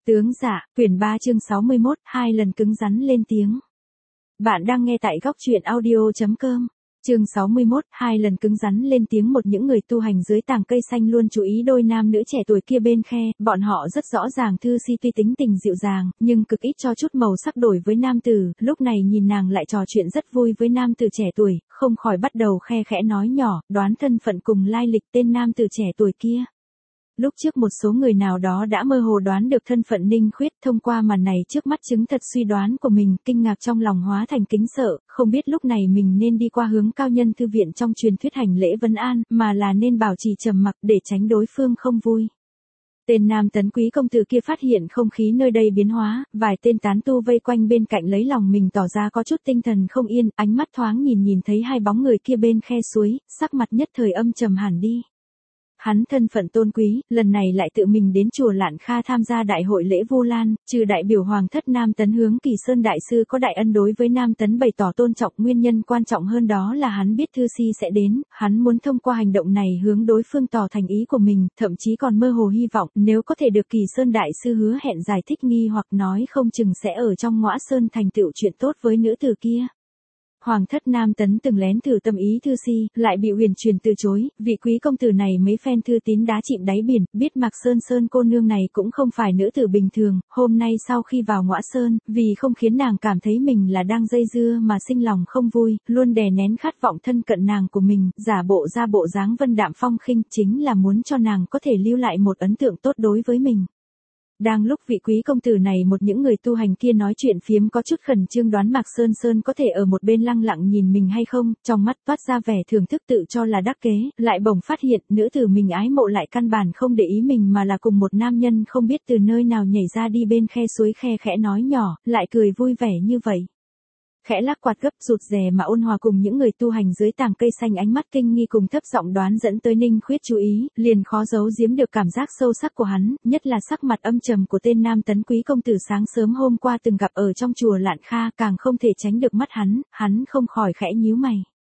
Tướng dạ, quyển 3 chương 61, 2 lần cứng rắn lên tiếng. Bạn đang nghe tại góc truyện audio.com. Chương 61, 2 lần cứng rắn lên tiếng. Một những người tu hành dưới tàng cây xanh luôn chú ý đôi nam nữ trẻ tuổi kia bên khe, bọn họ rất rõ ràng Thư Si tuy tính tình dịu dàng, nhưng cực ít cho chút màu sắc đổi với nam tử, lúc này nhìn nàng lại trò chuyện rất vui với nam tử trẻ tuổi, không khỏi bắt đầu khe khẽ nói nhỏ, đoán thân phận cùng lai lịch tên nam tử trẻ tuổi kia. Lúc trước một số người nào đó đã mơ hồ đoán được thân phận Ninh Khuyết, thông qua màn này trước mắt chứng thật suy đoán của mình, kinh ngạc trong lòng hóa thành kính sợ, không biết lúc này mình nên đi qua hướng cao nhân thư viện trong truyền thuyết hành lễ vấn an, mà là nên bảo trì trầm mặc để tránh đối phương không vui. Tên nam tấn quý công tử kia phát hiện không khí nơi đây biến hóa, vài tên tán tu vây quanh bên cạnh lấy lòng mình tỏ ra có chút tinh thần không yên, ánh mắt thoáng nhìn thấy hai bóng người kia bên khe suối, sắc mặt nhất thời âm trầm hẳn đi. Hắn thân phận tôn quý, lần này lại tự mình đến chùa Lạn Kha tham gia đại hội lễ Vu Lan, trừ đại biểu hoàng thất Nam Tấn hướng Kỳ Sơn đại sư có đại ân đối với Nam Tấn bày tỏ tôn trọng, nguyên nhân quan trọng hơn đó là hắn biết Thư Si sẽ đến, hắn muốn thông qua hành động này hướng đối phương tỏ thành ý của mình, thậm chí còn mơ hồ hy vọng nếu có thể được Kỳ Sơn đại sư hứa hẹn giải thích nghi hoặc nói không chừng sẽ ở trong Ngõa Sơn thành tựu chuyện tốt với nữ tử kia. Hoàng thất Nam Tấn từng lén thử tâm ý Thư Si, lại bị huyền truyền từ chối, vị quý công tử này mấy phen thư tín đá chìm đáy biển, biết Mạc Sơn cô nương này cũng không phải nữ tử bình thường, hôm nay sau khi vào Ngõa Sơn, vì không khiến nàng cảm thấy mình là đang dây dưa mà sinh lòng không vui, luôn đè nén khát vọng thân cận nàng của mình, giả bộ ra bộ dáng vân đạm phong khinh, chính là muốn cho nàng có thể lưu lại một ấn tượng tốt đối với mình. Đang lúc vị quý công tử này một những người tu hành kia nói chuyện phiếm có chút khẩn trương đoán Mạc Sơn có thể ở một bên lăng lặng nhìn mình hay không, trong mắt toát ra vẻ thưởng thức tự cho là đắc kế, lại bỗng phát hiện nữ tử mình ái mộ lại căn bản không để ý mình mà là cùng một nam nhân không biết từ nơi nào nhảy ra đi bên khe suối khe khẽ nói nhỏ, lại cười vui vẻ như vậy. Khẽ lắc quạt gấp rụt rè mà ôn hòa cùng những người tu hành dưới tàng cây xanh ánh mắt kinh nghi cùng thấp giọng đoán dẫn tới Ninh Khuyết chú ý, liền khó giấu giếm được cảm giác sâu sắc của hắn, nhất là sắc mặt âm trầm của tên nam tấn quý công tử sáng sớm hôm qua từng gặp ở trong chùa Lạn Kha càng không thể tránh được mắt hắn không khỏi khẽ nhíu mày.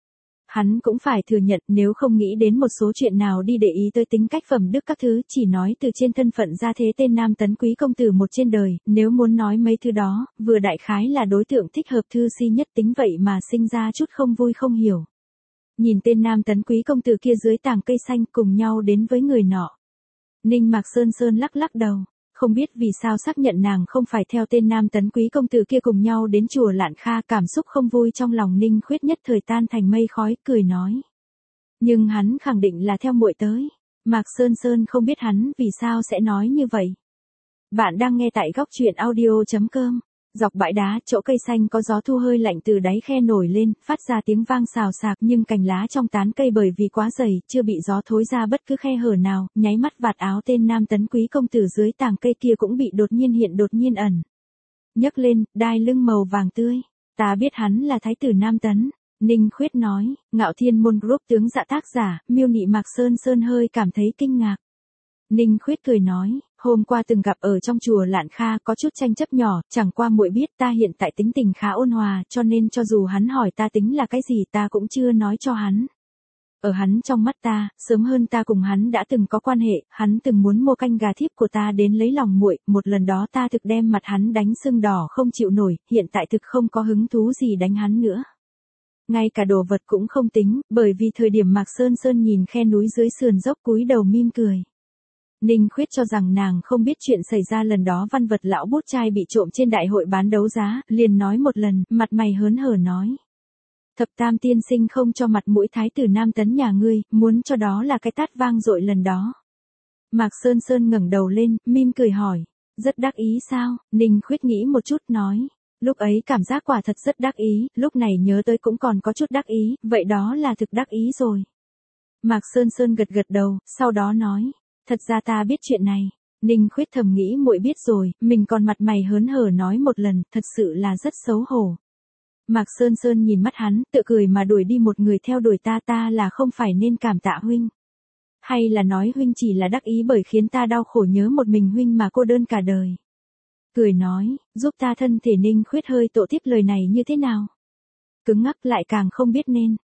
Hắn cũng phải thừa nhận nếu không nghĩ đến một số chuyện nào đi để ý tới tính cách phẩm đức các thứ, chỉ nói từ trên thân phận ra thế tên nam tấn quý công tử một trên đời, nếu muốn nói mấy thứ đó, vừa đại khái là đối tượng thích hợp Thư Si nhất tính vậy mà sinh ra chút không vui không hiểu. Nhìn tên nam tấn quý công tử kia dưới tàng cây xanh cùng nhau đến với người nọ. Ninh Mạc Sơn lắc đầu. Không biết vì sao xác nhận nàng không phải theo tên nam tấn quý công tử kia cùng nhau đến chùa Lạn Kha, cảm xúc không vui trong lòng Ninh Khuyết nhất thời tan thành mây khói, cười nói. Nhưng hắn khẳng định là theo muội tới. Mạc Sơn không biết hắn vì sao sẽ nói như vậy. Bạn đang nghe tại góc truyện audio.com. Dọc bãi đá, chỗ cây xanh có gió thu hơi lạnh từ đáy khe nổi lên, phát ra tiếng vang xào xạc, nhưng cành lá trong tán cây bởi vì quá dày, chưa bị gió thối ra bất cứ khe hở nào, nháy mắt vạt áo tên nam tấn quý công tử dưới tàng cây kia cũng bị đột nhiên hiện đột nhiên ẩn. Nhấc lên, đai lưng màu vàng tươi. Ta biết hắn là thái tử Nam Tấn. Ninh Khuyết nói, Ngạo Thiên Môn Group tướng dạ tác giả, miêu nị Mạc Sơn hơi cảm thấy kinh ngạc. Ninh Khuyết cười nói, hôm qua từng gặp ở trong chùa Lạn Kha có chút tranh chấp nhỏ, chẳng qua muội biết ta hiện tại tính tình khá ôn hòa, cho nên cho dù hắn hỏi ta tính là cái gì ta cũng chưa nói cho hắn. Ở hắn trong mắt ta, sớm hơn ta cùng hắn đã từng có quan hệ, hắn từng muốn mua canh gà thiếp của ta đến lấy lòng muội, một lần đó ta thực đem mặt hắn đánh sưng đỏ không chịu nổi, hiện tại thực không có hứng thú gì đánh hắn nữa. Ngay cả đồ vật cũng không tính, bởi vì thời điểm Mạc Sơn nhìn khe núi dưới sườn dốc cúi đầu mỉm cười. Ninh Khuyết cho rằng nàng không biết chuyện xảy ra lần đó văn vật lão bút trai bị trộm trên đại hội bán đấu giá, liền nói một lần, mặt mày hớn hở nói. Thập Tam tiên sinh không cho mặt mũi thái tử Nam Tấn nhà ngươi, muốn cho đó là cái tát vang dội lần đó. Mạc Sơn ngẩng đầu lên, mỉm cười hỏi, rất đắc ý sao? Ninh Khuyết nghĩ một chút nói, lúc ấy cảm giác quả thật rất đắc ý, lúc này nhớ tới cũng còn có chút đắc ý, vậy đó là thực đắc ý rồi. Mạc Sơn gật đầu, sau đó nói, thật ra ta biết chuyện này. Ninh Khuyết thầm nghĩ muội biết rồi, mình còn mặt mày hớn hở nói một lần, thật sự là rất xấu hổ. Mạc Sơn nhìn mắt hắn, tự cười mà đuổi đi một người theo đuổi ta là không phải nên cảm tạ huynh. Hay là nói huynh chỉ là đắc ý bởi khiến ta đau khổ nhớ một mình huynh mà cô đơn cả đời. Cười nói, giúp ta thân thể. Ninh Khuyết hơi tổ tiếp lời này như thế nào. Cứng ngắc lại càng không biết nên.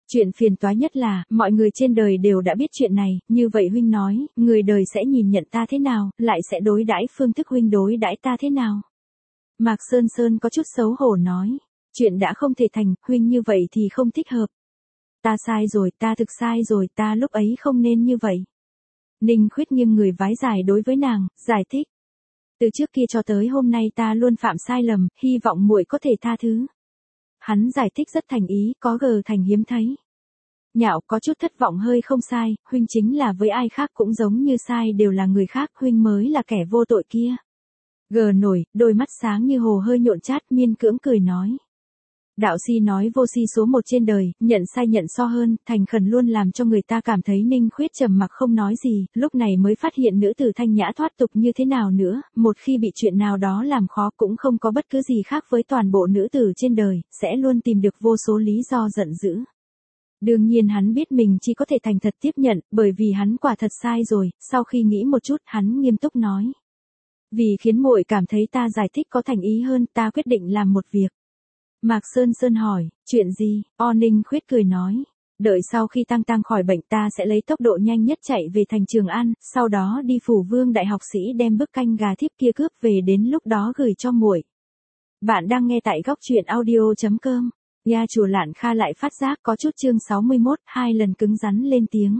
Chuyện phiền toái nhất là, mọi người trên đời đều đã biết chuyện này, như vậy huynh nói, người đời sẽ nhìn nhận ta thế nào, lại sẽ đối đãi phương thức huynh đối đãi ta thế nào. Mạc Sơn Sơn có chút xấu hổ nói, chuyện đã không thể thành, huynh như vậy thì không thích hợp. Ta sai rồi, ta thực sai rồi, ta lúc ấy không nên như vậy. Ninh Khuyết nghiêng người vái dài đối với nàng, giải thích. Từ trước kia cho tới hôm nay ta luôn phạm sai lầm, hy vọng muội có thể tha thứ. Hắn giải thích rất thành ý, có gờ thành hiếm thấy. Nhạo có chút thất vọng hơi không sai, huynh chính là với ai khác cũng giống như sai đều là người khác, huynh mới là kẻ vô tội kia. Gờ nổi, đôi mắt sáng như hồ hơi nhộn chát, miên cưỡng cười nói. Đạo si nói vô si số một trên đời, nhận sai nhận so hơn, thành khẩn luôn làm cho người ta cảm thấy Ninh Khuyết trầm mặc không nói gì, lúc này mới phát hiện nữ tử thanh nhã thoát tục như thế nào nữa, một khi bị chuyện nào đó làm khó cũng không có bất cứ gì khác với toàn bộ nữ tử trên đời, sẽ luôn tìm được vô số lý do giận dữ. Đương nhiên hắn biết mình chỉ có thể thành thật tiếp nhận, bởi vì hắn quả thật sai rồi, sau khi nghĩ một chút, hắn nghiêm túc nói. Vì khiến muội cảm thấy ta giải thích có thành ý hơn, ta quyết định làm một việc. Mạc Sơn Sơn hỏi, chuyện gì? Ninh Khuyết cười nói, đợi sau khi Tăng Tăng khỏi bệnh ta sẽ lấy tốc độ nhanh nhất chạy về thành Trường An, sau đó đi phủ Vương đại học sĩ đem bức canh gà thiếp kia cướp về, đến lúc đó gửi cho muội. Bạn đang nghe tại góc truyện audio.com. Nha chùa Lạn Kha lại phát giác có chút. Chương 61, 2 lần cứng rắn lên tiếng.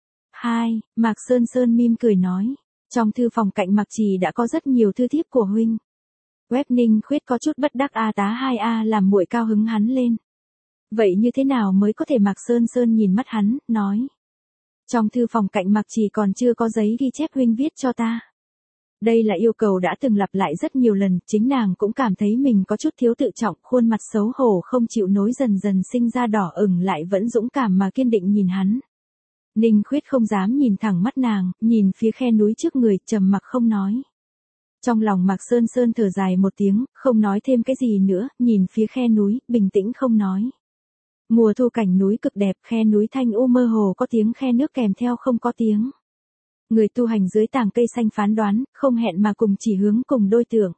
2, Mạc Sơn Sơn mỉm cười nói, trong thư phòng cạnh Mạc Trì đã có rất nhiều thư thiếp của huynh. Web Ninh Khuyết có chút bất đắc a tá 2a làm muội cao hứng hắn lên. Vậy như thế nào mới có thể? Mạc Sơn Sơn nhìn mắt hắn, nói. Trong thư phòng cạnh Mạc Trì còn chưa có giấy ghi chép huynh viết cho ta. Đây là yêu cầu đã từng lặp lại rất nhiều lần, chính nàng cũng cảm thấy mình có chút thiếu tự trọng, khuôn mặt xấu hổ không chịu nối dần dần sinh ra đỏ ửng, lại vẫn dũng cảm mà kiên định nhìn hắn. Ninh Khuyết không dám nhìn thẳng mắt nàng, nhìn phía khe núi trước người, trầm mặc không nói. Trong lòng Mạc Sơn Sơn thở dài một tiếng, không nói thêm cái gì nữa, nhìn phía khe núi, bình tĩnh không nói. Mùa thu cảnh núi cực đẹp, khe núi thanh u mơ hồ có tiếng khe nước kèm theo không có tiếng. Người tu hành dưới tàng cây xanh phán đoán, không hẹn mà cùng chỉ hướng cùng đôi tưởng.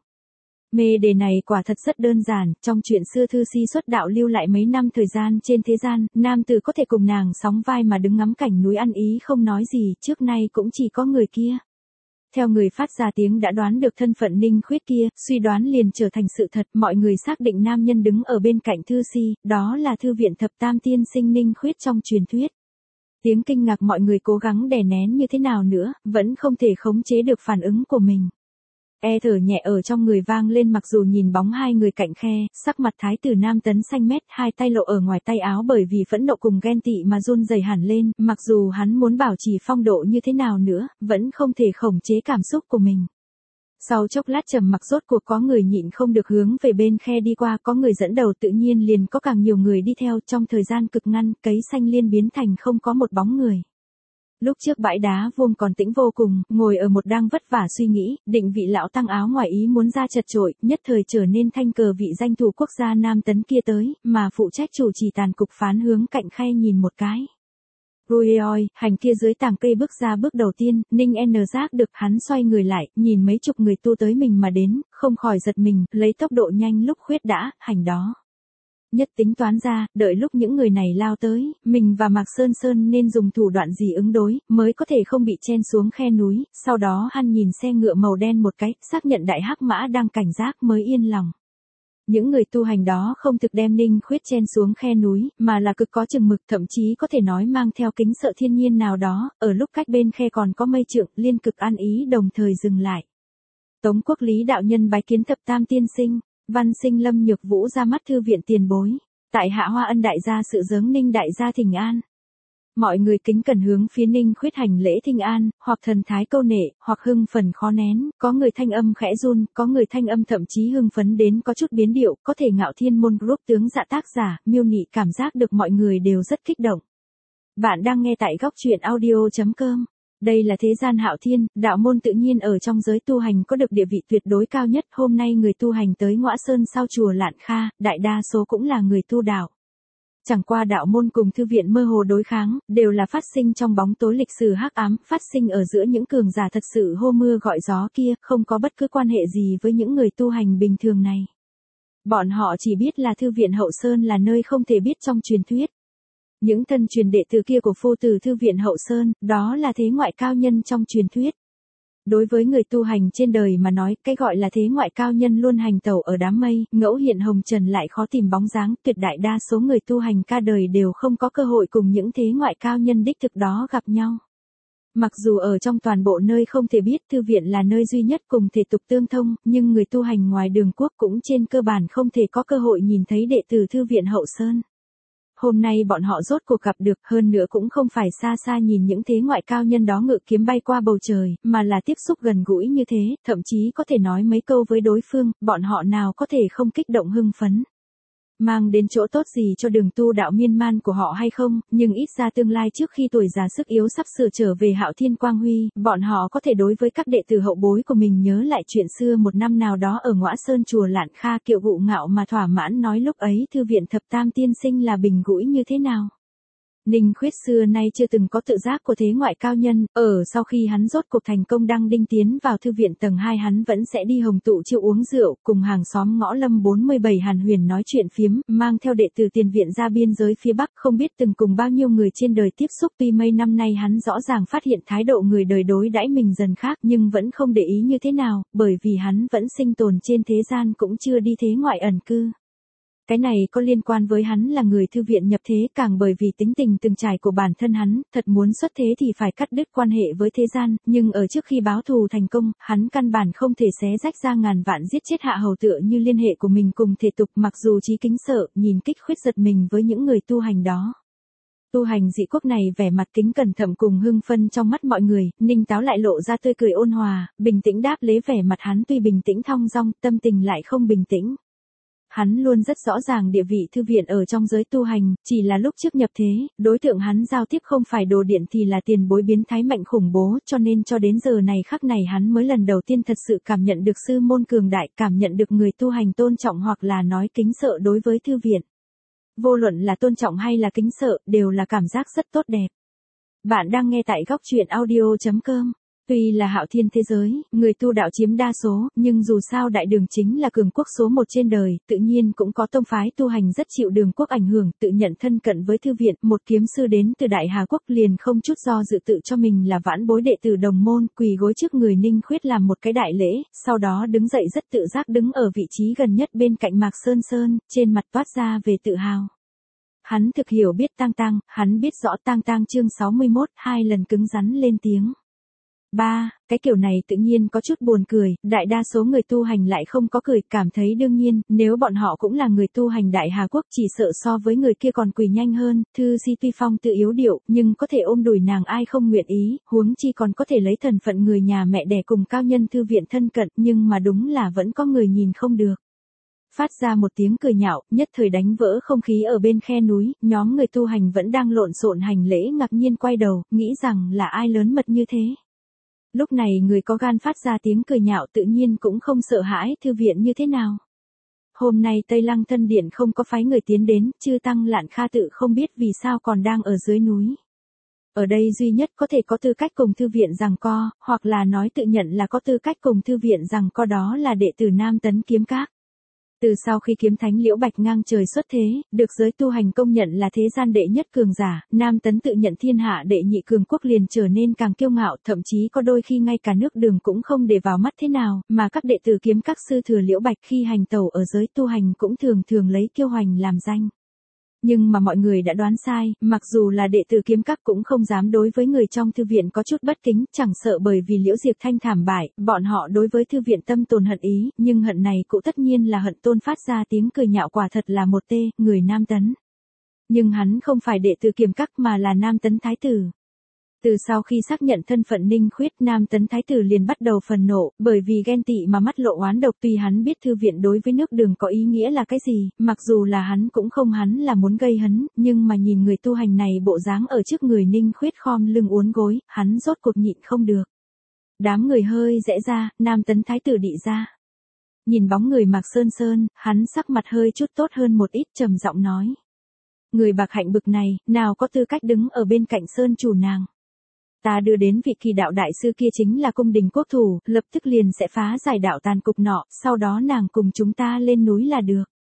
Mê đề này quả thật rất đơn giản, trong chuyện xưa thư si xuất đạo lưu lại mấy năm thời gian trên thế gian, nam tử có thể cùng nàng sóng vai mà đứng ngắm cảnh núi ăn ý không nói gì, trước nay cũng chỉ có người kia. Theo người phát ra tiếng đã đoán được thân phận Ninh Khuyết kia, suy đoán liền trở thành sự thật, mọi người xác định nam nhân đứng ở bên cạnh thư si, đó là thư viện thập tam tiên sinh Ninh Khuyết trong truyền thuyết. Tiếng kinh ngạc mọi người cố gắng đè nén như thế nào nữa, vẫn không thể khống chế được phản ứng của mình. Thở nhẹ ở trong người vang lên, mặc dù nhìn bóng hai người cạnh khe, sắc mặt thái tử Nam Tấn xanh mét, hai tay lộ ở ngoài tay áo bởi vì phẫn nộ cùng ghen tị mà run rẩy hẳn lên, mặc dù hắn muốn bảo trì phong độ như thế nào nữa, vẫn không thể khống chế cảm xúc của mình. Sau chốc lát trầm mặc rốt cuộc có người nhịn không được hướng về bên khe đi qua, có người dẫn đầu tự nhiên liền có càng nhiều người đi theo, trong thời gian cực ngắn, cấy xanh liên biến thành không có một bóng người. Lúc trước bãi đá vuông còn tĩnh vô cùng, ngồi ở một đang vất vả suy nghĩ, định vị lão tăng áo ngoài ý muốn ra chật chội, nhất thời trở nên thanh cờ vị danh thủ quốc gia Nam Tấn kia tới, mà phụ trách chủ trì tàn cục phán hướng cạnh khe nhìn một cái. Rồi ôi, hành kia dưới tàng cây bước ra bước đầu tiên, Ninh N giác được hắn xoay người lại, nhìn mấy chục người tu tới mình mà đến, không khỏi giật mình, lấy tốc độ nhanh lúc Khuyết đã, hành đó. Nhất tính toán ra, đợi lúc những người này lao tới, mình và Mạc Sơn Sơn nên dùng thủ đoạn gì ứng đối, mới có thể không bị chen xuống khe núi, sau đó hắn nhìn xe ngựa màu đen một cái, xác nhận đại hắc mã đang cảnh giác mới yên lòng. Những người tu hành đó không thực đem Ninh Khuyết chen xuống khe núi, mà là cực có chừng mực, thậm chí có thể nói mang theo kính sợ thiên nhiên nào đó, ở lúc cách bên khe còn có mây trượng, liên cực an ý đồng thời dừng lại. Tống Quốc Lý đạo nhân bái kiến thập tam tiên sinh. Văn Sinh Lâm Nhược Vũ ra mắt thư viện tiền bối. Tại hạ Hoa Ân đại gia sự dướng Ninh đại gia thỉnh an. Mọi người kính cẩn hướng phía Ninh Khuyết hành lễ thỉnh an, hoặc thần thái câu nệ, hoặc hưng phần khó nén, có người thanh âm khẽ run, có người thanh âm thậm chí hưng phấn đến có chút biến điệu, có thể Ngạo Thiên Môn Group tướng dạ tác giả, miêu nị cảm giác được mọi người đều rất kích động. Bạn đang nghe tại góc truyện audio.com. Đây là thế gian hạo thiên, đạo môn tự nhiên ở trong giới tu hành có được địa vị tuyệt đối cao nhất, hôm nay người tu hành tới Ngõa Sơn sau chùa Lạn Kha, đại đa số cũng là người tu đạo. Chẳng qua đạo môn cùng thư viện mơ hồ đối kháng, đều là phát sinh trong bóng tối lịch sử hắc ám, phát sinh ở giữa những cường giả thật sự hô mưa gọi gió kia, không có bất cứ quan hệ gì với những người tu hành bình thường này. Bọn họ chỉ biết là thư viện Hậu Sơn là nơi không thể biết trong truyền thuyết. Những thân truyền đệ tử kia của phu tử thư viện Hậu Sơn, đó là thế ngoại cao nhân trong truyền thuyết. Đối với người tu hành trên đời mà nói, cái gọi là thế ngoại cao nhân luôn hành tẩu ở đám mây, ngẫu hiện hồng trần lại khó tìm bóng dáng, tuyệt đại đa số người tu hành cả đời đều không có cơ hội cùng những thế ngoại cao nhân đích thực đó gặp nhau. Mặc dù ở trong toàn bộ nơi không thể biết thư viện là nơi duy nhất cùng thể tục tương thông, nhưng người tu hành ngoài đường quốc cũng trên cơ bản không thể có cơ hội nhìn thấy đệ tử thư viện Hậu Sơn. Hôm nay bọn họ rốt cuộc gặp được, hơn nữa cũng không phải xa xa nhìn những thế ngoại cao nhân đó ngự kiếm bay qua bầu trời, mà là tiếp xúc gần gũi như thế, thậm chí có thể nói mấy câu với đối phương, bọn họ nào có thể không kích động hưng phấn. Mang đến chỗ tốt gì cho đường tu đạo miên man của họ hay không, nhưng ít ra tương lai trước khi tuổi già sức yếu sắp sửa trở về Hạo Thiên Quang Huy, bọn họ có thể đối với các đệ tử hậu bối của mình nhớ lại chuyện xưa một năm nào đó ở Ngõa Sơn chùa Lạn Kha Kiệu Vụ ngạo mà thỏa mãn nói lúc ấy thư viện Thập Tam tiên sinh là bình gũi như thế nào. Ninh Khuyết xưa nay chưa từng có tự giác của thế ngoại cao nhân, sau khi hắn rốt cuộc thành công đăng đinh tiến vào thư viện tầng 2 hắn vẫn sẽ đi hồng tụ chiêu uống rượu, cùng hàng xóm ngõ Lâm 47 Hàn Huyền nói chuyện phiếm, mang theo đệ tử tiền viện ra biên giới phía Bắc không biết từng cùng bao nhiêu người trên đời tiếp xúc. Tuy mấy năm nay hắn rõ ràng phát hiện thái độ người đời đối đãi mình dần khác nhưng vẫn không để ý như thế nào, bởi vì hắn vẫn sinh tồn trên thế gian cũng chưa đi thế ngoại ẩn cư. Cái này có liên quan với hắn là người thư viện nhập thế, càng bởi vì tính tình từng trải của bản thân hắn, thật muốn xuất thế thì phải cắt đứt quan hệ với thế gian, nhưng ở trước khi báo thù thành công, hắn căn bản không thể xé rách ra ngàn vạn giết chết hạ hầu tựa như liên hệ của mình cùng thể tục, mặc dù Chí Kính sợ, nhìn Kích Khuyết giật mình với những người tu hành đó. Tu hành dị quốc này vẻ mặt kính cẩn thận cùng hưng phân trong mắt mọi người, Ninh Táo lại lộ ra tươi cười ôn hòa, bình tĩnh đáp lấy vẻ mặt hắn tuy bình tĩnh thong dong, tâm tình lại không bình tĩnh. Hắn luôn rất rõ ràng địa vị thư viện ở trong giới tu hành, chỉ là lúc trước nhập thế, đối tượng hắn giao tiếp không phải đồ điện thì là tiền bối biến thái mạnh khủng bố, cho nên cho đến giờ này khắc này hắn mới lần đầu tiên thật sự cảm nhận được sư môn cường đại, cảm nhận được người tu hành tôn trọng hoặc là nói kính sợ đối với thư viện. Vô luận là tôn trọng hay là kính sợ, đều là cảm giác rất tốt đẹp. Bạn đang nghe tại góc truyện audio.com. Tuy là hạo thiên thế giới, người tu đạo chiếm đa số, nhưng dù sao đại đường chính là cường quốc số 1 trên đời, tự nhiên cũng có tông phái tu hành rất chịu đường quốc ảnh hưởng, tự nhận thân cận với thư viện, một kiếm sư đến từ Đại Hà Quốc liền không chút do dự tự cho mình là vãn bối đệ tử đồng môn, quỳ gối trước người Ninh Khuyết làm một cái đại lễ, sau đó đứng dậy rất tự giác đứng ở vị trí gần nhất bên cạnh Mạc Sơn Sơn, trên mặt toát ra về tự hào. Hắn thực hiểu biết Tang Tang, hắn biết rõ Tang Tang chương 61, 2 lần cứng rắn lên tiếng. Cái kiểu này tự nhiên có chút buồn cười, đại đa số người tu hành lại không có cười, cảm thấy đương nhiên, nếu bọn họ cũng là người tu hành Đại Hà Quốc chỉ sợ so với người kia còn quỳ nhanh hơn, Thư Si tuy phong tự yếu điệu, nhưng có thể ôm đùi nàng ai không nguyện ý, huống chi còn có thể lấy thân phận người nhà mẹ đẻ cùng cao nhân thư viện thân cận, nhưng mà đúng là vẫn có người nhìn không được. Phát ra một tiếng cười nhạo, nhất thời đánh vỡ không khí ở bên khe núi, nhóm người tu hành vẫn đang lộn xộn hành lễ ngạc nhiên quay đầu, nghĩ rằng là ai lớn mật như thế. Lúc này người có gan phát ra tiếng cười nhạo tự nhiên cũng không sợ hãi thư viện như thế nào. Hôm nay Tây Lăng Thân Điện không có phái người tiến đến, chư Tăng Lạn Kha tự không biết vì sao còn đang ở dưới núi. Ở đây duy nhất có thể có tư cách cùng thư viện giằng co, hoặc là nói tự nhận là có tư cách cùng thư viện giằng co đó là đệ tử Nam Tấn Kiếm Các. Từ sau khi kiếm thánh Liễu Bạch ngang trời xuất thế, được giới tu hành công nhận là thế gian đệ nhất cường giả, Nam Tấn tự nhận thiên hạ đệ nhị cường quốc liền trở nên càng kiêu ngạo, thậm chí có đôi khi ngay cả nước Đường cũng không để vào mắt thế nào, mà các đệ tử kiếm các sư thừa Liễu Bạch khi hành tẩu ở giới tu hành cũng thường thường lấy kiêu hành làm danh. Nhưng mà mọi người đã đoán sai, mặc dù là đệ tử kiếm các cũng không dám đối với người trong thư viện có chút bất kính, chẳng sợ bởi vì Liễu Diệp Thanh thảm bại, bọn họ đối với thư viện tâm tồn hận ý, nhưng hận này cũng tất nhiên là hận tôn phát ra tiếng cười nhạo quả thật là một người Nam Tấn. Nhưng hắn không phải đệ tử kiếm các mà là Nam Tấn Thái Tử. Từ sau khi xác nhận thân phận Ninh Khuyết, Nam Tấn Thái Tử liền bắt đầu phần nộ, bởi vì ghen tị mà mắt lộ oán độc. Tuy hắn biết thư viện đối với nước Đường có ý nghĩa là cái gì, mặc dù là hắn cũng không hắn là muốn gây hấn, nhưng mà nhìn người tu hành này bộ dáng ở trước người Ninh Khuyết khom lưng uốn gối, hắn rốt cuộc nhịn không được. Đám người hơi rẽ ra, Nam Tấn Thái Tử đị ra. Nhìn bóng người Mạc Sơn Sơn, hắn sắc mặt hơi chút tốt hơn một ít, trầm giọng nói. Người bạc hạnh bực này, nào có tư cách đứng ở bên cạnh Sơn chủ nàng. Ta đưa đến vị Kỳ Đạo đại sư kia chính là cung đình quốc thủ, lập tức liền sẽ phá giải đạo tàn cục nọ, sau đó nàng cùng chúng ta lên núi là được.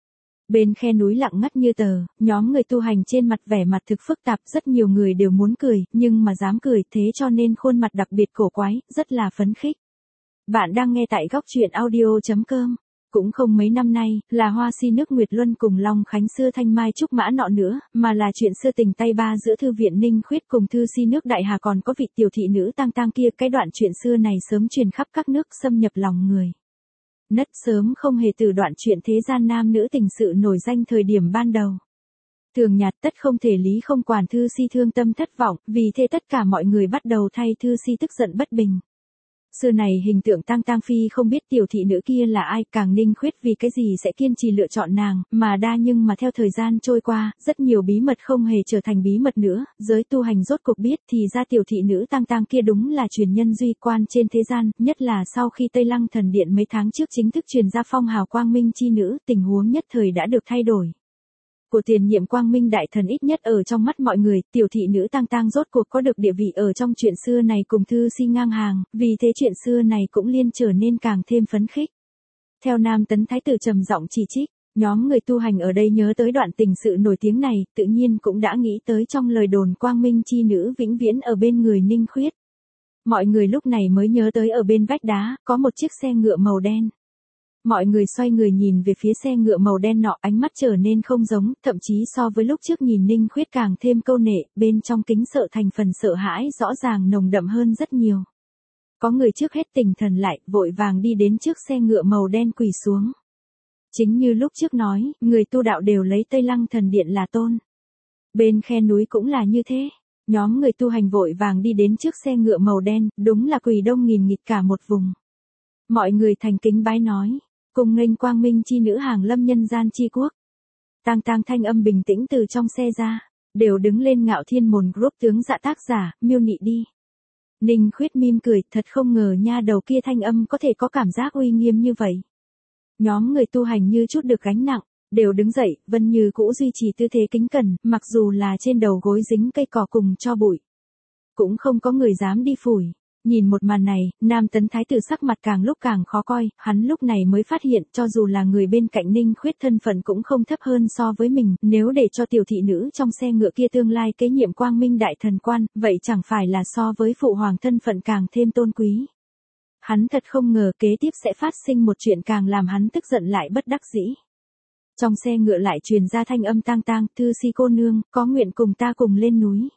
Bên khe núi lặng ngắt như tờ, nhóm người tu hành trên mặt vẻ mặt thực phức tạp, rất nhiều người đều muốn cười, nhưng mà dám cười, thế cho nên khuôn mặt đặc biệt cổ quái, rất là phấn khích. Bạn đang nghe tại góc truyện audio.com. Cũng không mấy năm nay, là Hoa Si nước Nguyệt Luân cùng Long Khánh xưa thanh mai trúc mã nọ nữa, mà là chuyện xưa tình tay ba giữa thư viện Ninh Khuyết cùng Thư Si nước Đại Hà, còn có vị tiểu thị nữ tang tang kia. Cái đoạn chuyện xưa này sớm truyền khắp các nước, xâm nhập lòng người. Nất sớm không hề từ đoạn chuyện thế gian nam nữ tình sự nổi danh thời điểm ban đầu. Thường nhạt tất không thể lý không quản, Thư Si thương tâm thất vọng, vì thế tất cả mọi người bắt đầu thay Thư Si tức giận bất bình. Xưa này hình tượng tang tang phi không biết tiểu thị nữ kia là ai, càng Ninh Khuyết vì cái gì sẽ kiên trì lựa chọn nàng, nhưng mà theo thời gian trôi qua, rất nhiều bí mật không hề trở thành bí mật nữa, giới tu hành rốt cuộc biết thì ra tiểu thị nữ tang tang kia đúng là truyền nhân duy quan trên thế gian, nhất là sau khi Tây Lăng Thần Điện mấy tháng trước chính thức truyền ra phong hào quang minh chi nữ, tình huống nhất thời đã được thay đổi. Của tiền nhiệm quang minh đại thần ít nhất ở trong mắt mọi người, tiểu thị nữ tang tang rốt cuộc có được địa vị ở trong chuyện xưa này cùng Thư Si ngang hàng, vì thế chuyện xưa này cũng liên trở nên càng thêm phấn khích. Theo Nam Tấn Thái tử trầm giọng chỉ trích, nhóm người tu hành ở đây nhớ tới đoạn tình sự nổi tiếng này, tự nhiên cũng đã nghĩ tới trong lời đồn quang minh chi nữ vĩnh viễn ở bên người Ninh Khuyết. Mọi người lúc này mới nhớ tới ở bên vách đá, có một chiếc xe ngựa màu đen. Mọi người xoay người nhìn về phía xe ngựa màu đen nọ, ánh mắt trở nên không giống, thậm chí so với lúc trước nhìn Ninh Khuyết càng thêm câu nệ, bên trong kính sợ thành phần sợ hãi rõ ràng nồng đậm hơn rất nhiều. Có người trước hết tỉnh thần lại, vội vàng đi đến trước xe ngựa màu đen quỳ xuống. Chính như lúc trước nói, người tu đạo đều lấy Tây Lăng Thần Điện là tôn. Bên khe núi cũng là như thế. Nhóm người tu hành vội vàng đi đến trước xe ngựa màu đen, đúng là quỳ đông nghìn nghịt cả một vùng. Mọi người thành kính bái nói, cùng nghênh quang minh chi nữ hàng lâm nhân gian chi quốc. Tang tang thanh âm bình tĩnh từ trong xe ra, đều đứng lên. Ngạo Thiên Môn Group tướng dạ tác giả, miêu nị đi. Ninh Khuyết mỉm cười, thật không ngờ nha đầu kia thanh âm có thể có cảm giác uy nghiêm như vậy. Nhóm người tu hành như chút được gánh nặng, đều đứng dậy, Vân Như cũ duy trì tư thế kính cẩn, mặc dù là trên đầu gối dính cây cỏ cùng cho bụi. Cũng không có người dám đi phủi. Nhìn một màn này, Nam Tấn Thái tử sắc mặt càng lúc càng khó coi, hắn lúc này mới phát hiện cho dù là người bên cạnh Ninh Khuyết thân phận cũng không thấp hơn so với mình, nếu để cho tiểu thị nữ trong xe ngựa kia tương lai kế nhiệm quang minh đại thần quan, vậy chẳng phải là so với phụ hoàng thân phận càng thêm tôn quý. Hắn thật không ngờ kế tiếp sẽ phát sinh một chuyện càng làm hắn tức giận lại bất đắc dĩ. Trong xe ngựa lại truyền ra thanh âm tang tang, Thư Si cô nương, có nguyện cùng ta cùng lên núi.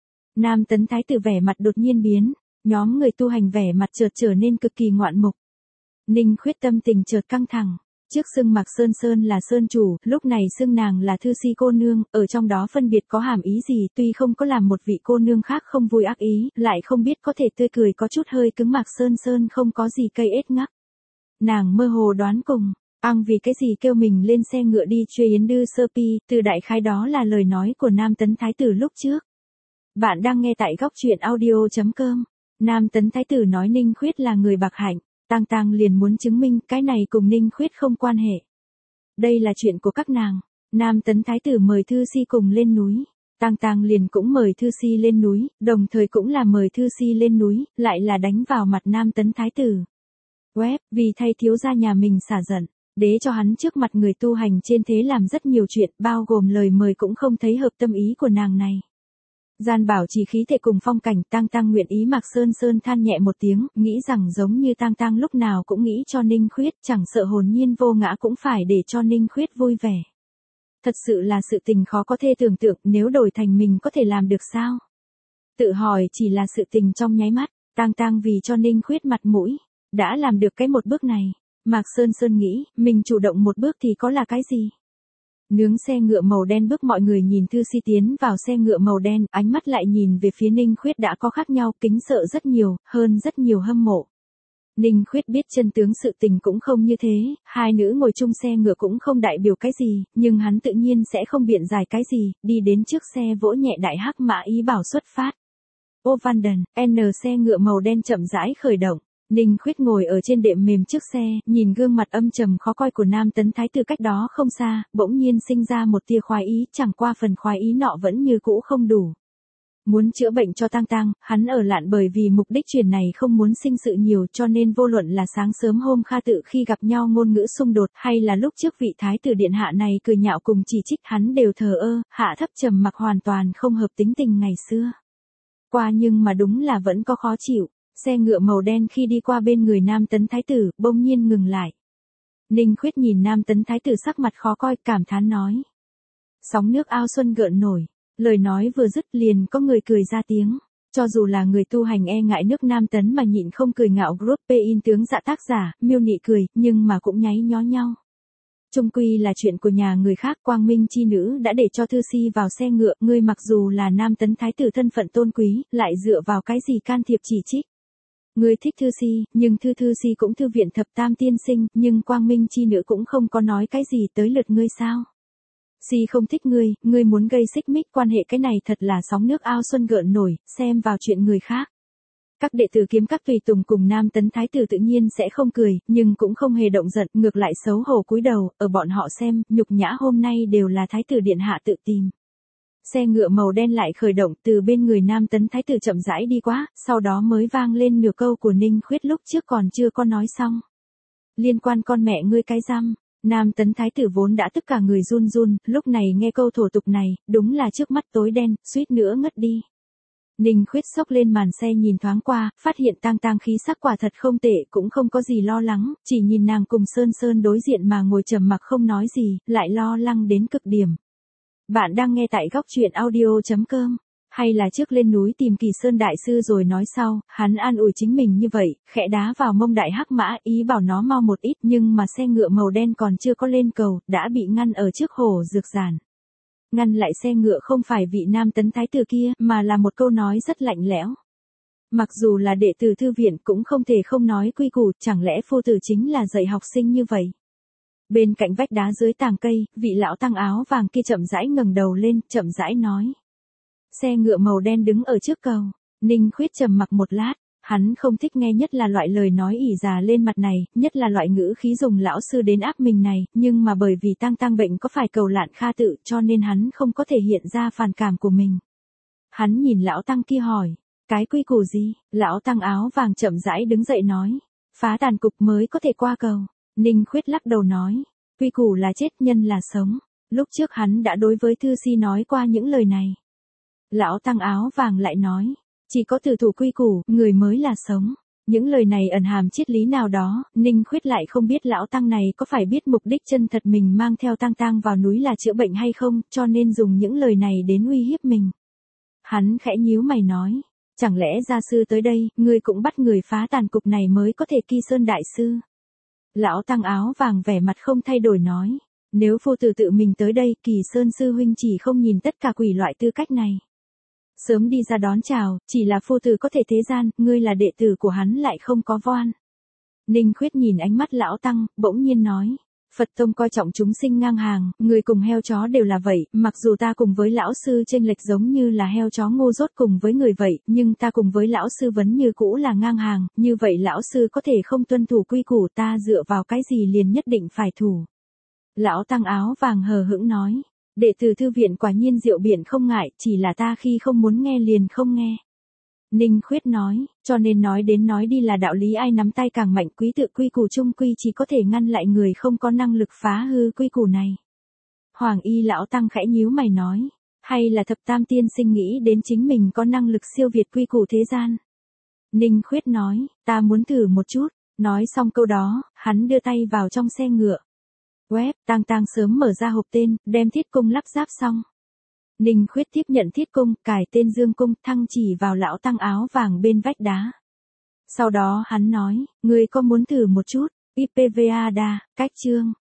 Nam Tấn Thái tử vẻ mặt đột nhiên biến. Nhóm người tu hành vẻ mặt chợt trở nên cực kỳ ngoạn mục. Ninh Khuyết tâm tình chợt căng thẳng. Trước xưng Mạc Sơn Sơn là Sơn chủ, lúc này xưng nàng là Thư Si cô nương, ở trong đó phân biệt có hàm ý gì, tuy không có làm một vị cô nương khác không vui ác ý, lại không biết có thể tươi cười có chút hơi cứng. Mạc Sơn Sơn không có gì cây ết ngắc. Nàng mơ hồ đoán cùng, vì cái gì kêu mình lên xe ngựa đi truy Yến Đư Sơ Pi, từ đại khái đó là lời nói của Nam Tấn Thái tử lúc trước. Bạn đang nghe tại góc truyện audio.com. Nam Tấn Thái tử nói Ninh Khuyết là người bạc hạnh, tang tang liền muốn chứng minh cái này cùng Ninh Khuyết không quan hệ. Đây là chuyện của các nàng. Nam Tấn Thái tử mời Thư Si cùng lên núi. Tang tang liền cũng mời Thư Si lên núi, đồng thời cũng là mời Thư Si lên núi, lại là đánh vào mặt Nam Tấn Thái tử. Vì thay thiếu gia nhà mình xả giận, đế cho hắn trước mặt người tu hành trên thế làm rất nhiều chuyện, bao gồm lời mời cũng không thấy hợp tâm ý của nàng này. Gian bảo trì khí thể cùng phong cảnh, tang tang nguyện ý. Mạc Sơn Sơn than nhẹ một tiếng, nghĩ rằng giống như tang tang lúc nào cũng nghĩ cho Ninh Khuyết, chẳng sợ hồn nhiên vô ngã cũng phải để cho Ninh Khuyết vui vẻ. Thật sự là sự tình khó có thể tưởng tượng, nếu đổi thành mình có thể làm được sao? Tự hỏi chỉ là sự tình trong nháy mắt, tang tang vì cho Ninh Khuyết mặt mũi, đã làm được cái một bước này. Mạc Sơn Sơn nghĩ, mình chủ động một bước thì có là cái gì? Nướng xe ngựa màu đen bước. Mọi người nhìn Thư Si tiến vào xe ngựa màu đen, ánh mắt lại nhìn về phía Ninh Khuyết đã có khác nhau, kính sợ rất nhiều, hơn rất nhiều hâm mộ. Ninh Khuyết biết chân tướng sự tình cũng không như thế, hai nữ ngồi chung xe ngựa cũng không đại biểu cái gì, nhưng hắn tự nhiên sẽ không biện giải cái gì, đi đến trước xe vỗ nhẹ đại hắc mã ý bảo xuất phát. Ô Văn Đần, xe ngựa màu đen chậm rãi khởi động. Ninh Khuyết ngồi ở trên đệm mềm trước xe, nhìn gương mặt âm trầm khó coi của Nam Tấn Thái tử cách đó không xa, bỗng nhiên sinh ra một tia khoái ý, chẳng qua phần khoái ý nọ vẫn như cũ không đủ. Muốn chữa bệnh cho Tang Tang, hắn ở Lạn bởi vì mục đích chuyển này không muốn sinh sự nhiều cho nên vô luận là sáng sớm hôm Kha Tự khi gặp nhau ngôn ngữ xung đột hay là lúc trước vị thái tử điện hạ này cười nhạo cùng chỉ trích hắn đều thờ ơ, hạ thấp trầm mặc hoàn toàn không hợp tính tình ngày xưa. Qua nhưng mà đúng là vẫn có khó chịu, xe ngựa màu đen khi đi qua bên người Nam Tấn Thái tử, bỗng nhiên ngừng lại. Ninh Khuyết nhìn Nam Tấn Thái tử sắc mặt khó coi, cảm thán nói. Sóng nước ao xuân gợn nổi, lời nói vừa dứt liền có người cười ra tiếng. Cho dù là người tu hành e ngại nước Nam Tấn mà nhịn không cười ngạo group in tướng dạ tác giả, miêu nị cười, nhưng mà cũng nháy nhó nhau. Chung quy là chuyện của nhà người khác, Quang Minh chi nữ đã để cho Thư Si vào xe ngựa, ngươi mặc dù là Nam Tấn Thái tử thân phận tôn quý, lại dựa vào cái gì can thiệp chỉ trích. Ngươi thích Thư Si, nhưng Thư Si cũng thư viện thập tam tiên sinh, nhưng Quang Minh chi nữ cũng không có nói cái gì tới lượt ngươi sao. Si không thích ngươi muốn gây xích mích quan hệ, cái này thật là sóng nước ao xuân gợn nổi, xem vào chuyện người khác. Các đệ tử kiếm các tùy tùng cùng Nam Tấn Thái tử tự nhiên sẽ không cười, nhưng cũng không hề động giận, ngược lại xấu hổ cúi đầu, ở bọn họ xem, nhục nhã hôm nay đều là Thái tử điện hạ tự tìm. Xe ngựa màu đen lại khởi động, từ bên người Nam Tấn Thái tử chậm rãi đi qua, sau đó mới vang lên nửa câu của Ninh Khuyết lúc trước còn chưa có nói xong. Liên quan con mẹ ngươi cái răm. Nam Tấn Thái tử vốn đã tất cả người run run, lúc này nghe câu thổ tục này, đúng là trước mắt tối đen, suýt nữa ngất đi. Ninh Khuyết xốc lên màn xe nhìn thoáng qua, phát hiện Tang Tang khí sắc quả thật không tệ, cũng không có gì lo lắng, chỉ nhìn nàng cùng Sơn Sơn đối diện mà ngồi trầm mặc không nói gì, lại lo lắng đến cực điểm. Bạn đang nghe tại góc truyện audio.com. Hay là trước lên núi tìm Kỳ Sơn đại sư rồi nói sau, hắn an ủi chính mình như vậy, khẽ đá vào mông đại hắc mã, ý bảo nó mau một ít, nhưng mà xe ngựa màu đen còn chưa có lên cầu, đã bị ngăn ở trước hồ dược giản. Ngăn lại xe ngựa không phải vị Nam Tấn Thái tử kia, mà là một câu nói rất lạnh lẽo. Mặc dù là đệ tử thư viện cũng không thể không nói quy củ, chẳng lẽ phu tử chính là dạy học sinh như vậy. Bên cạnh vách đá dưới tàng cây, vị lão tăng áo vàng kia chậm rãi ngẩng đầu lên, chậm rãi nói. Xe ngựa màu đen đứng ở trước cầu, Ninh Khuyết trầm mặc một lát, hắn không thích nghe nhất là loại lời nói ỉ già lên mặt này, nhất là loại ngữ khí dùng lão sư đến áp mình này, nhưng mà bởi vì Tang Tang bệnh có phải cầu Lạn Kha Tự cho nên hắn không có thể hiện ra phản cảm của mình. Hắn nhìn lão tăng kia hỏi, cái quy củ gì? Lão tăng áo vàng chậm rãi đứng dậy nói, phá tàn cục mới có thể qua cầu. Ninh Khuyết lắc đầu nói, quy củ là chết, nhân là sống. Lúc trước hắn đã đối với Thư Si nói qua những lời này. Lão tăng áo vàng lại nói, chỉ có tử thủ quy củ, người mới là sống. Những lời này ẩn hàm triết lý nào đó, Ninh Khuyết lại không biết lão tăng này có phải biết mục đích chân thật mình mang theo Tang Tang vào núi là chữa bệnh hay không, cho nên dùng những lời này đến uy hiếp mình. Hắn khẽ nhíu mày nói, chẳng lẽ gia sư tới đây, ngươi cũng bắt người phá tàn cục này mới có thể Kỳ Sơn đại sư. Lão tăng áo vàng vẻ mặt không thay đổi nói, nếu phu tử tự mình tới đây, Kỳ Sơn sư huynh chỉ không nhìn tất cả quỷ loại tư cách này. Sớm đi ra đón chào, chỉ là phu tử có thể thế gian, ngươi là đệ tử của hắn lại không có voan. Ninh Khuyết nhìn ánh mắt lão tăng, bỗng nhiên nói, Phật tông coi trọng chúng sinh ngang hàng, người cùng heo chó đều là vậy, mặc dù ta cùng với lão sư chênh lệch giống như là heo chó ngu dốt cùng với người vậy, nhưng ta cùng với lão sư vẫn như cũ là ngang hàng, như vậy lão sư có thể không tuân thủ quy củ, ta dựa vào cái gì liền nhất định phải thủ. Lão tăng áo vàng hờ hững nói, đệ tử thư viện quả nhiên diệu biện không ngại, chỉ là ta khi không muốn nghe liền không nghe. Ninh Khuyết nói, cho nên nói đến nói đi là đạo lý ai nắm tay càng mạnh, quý tự quy củ chung quy chỉ có thể ngăn lại người không có năng lực phá hư quy củ này. Hoàng y lão tăng khẽ nhíu mày nói, hay là thập tam tiên sinh nghĩ đến chính mình có năng lực siêu việt quy củ thế gian. Ninh Khuyết nói, ta muốn thử một chút, nói xong câu đó, hắn đưa tay vào trong xe ngựa. Tang Tang sớm mở ra hộp tên, đem thiết cung lắp ráp xong. Ninh Khuyết tiếp nhận thiết cung, cài tên dương cung, thăng chỉ vào lão tăng áo vàng bên vách đá. Sau đó hắn nói, ngươi có muốn thử một chút, IPVA đa, cách chương.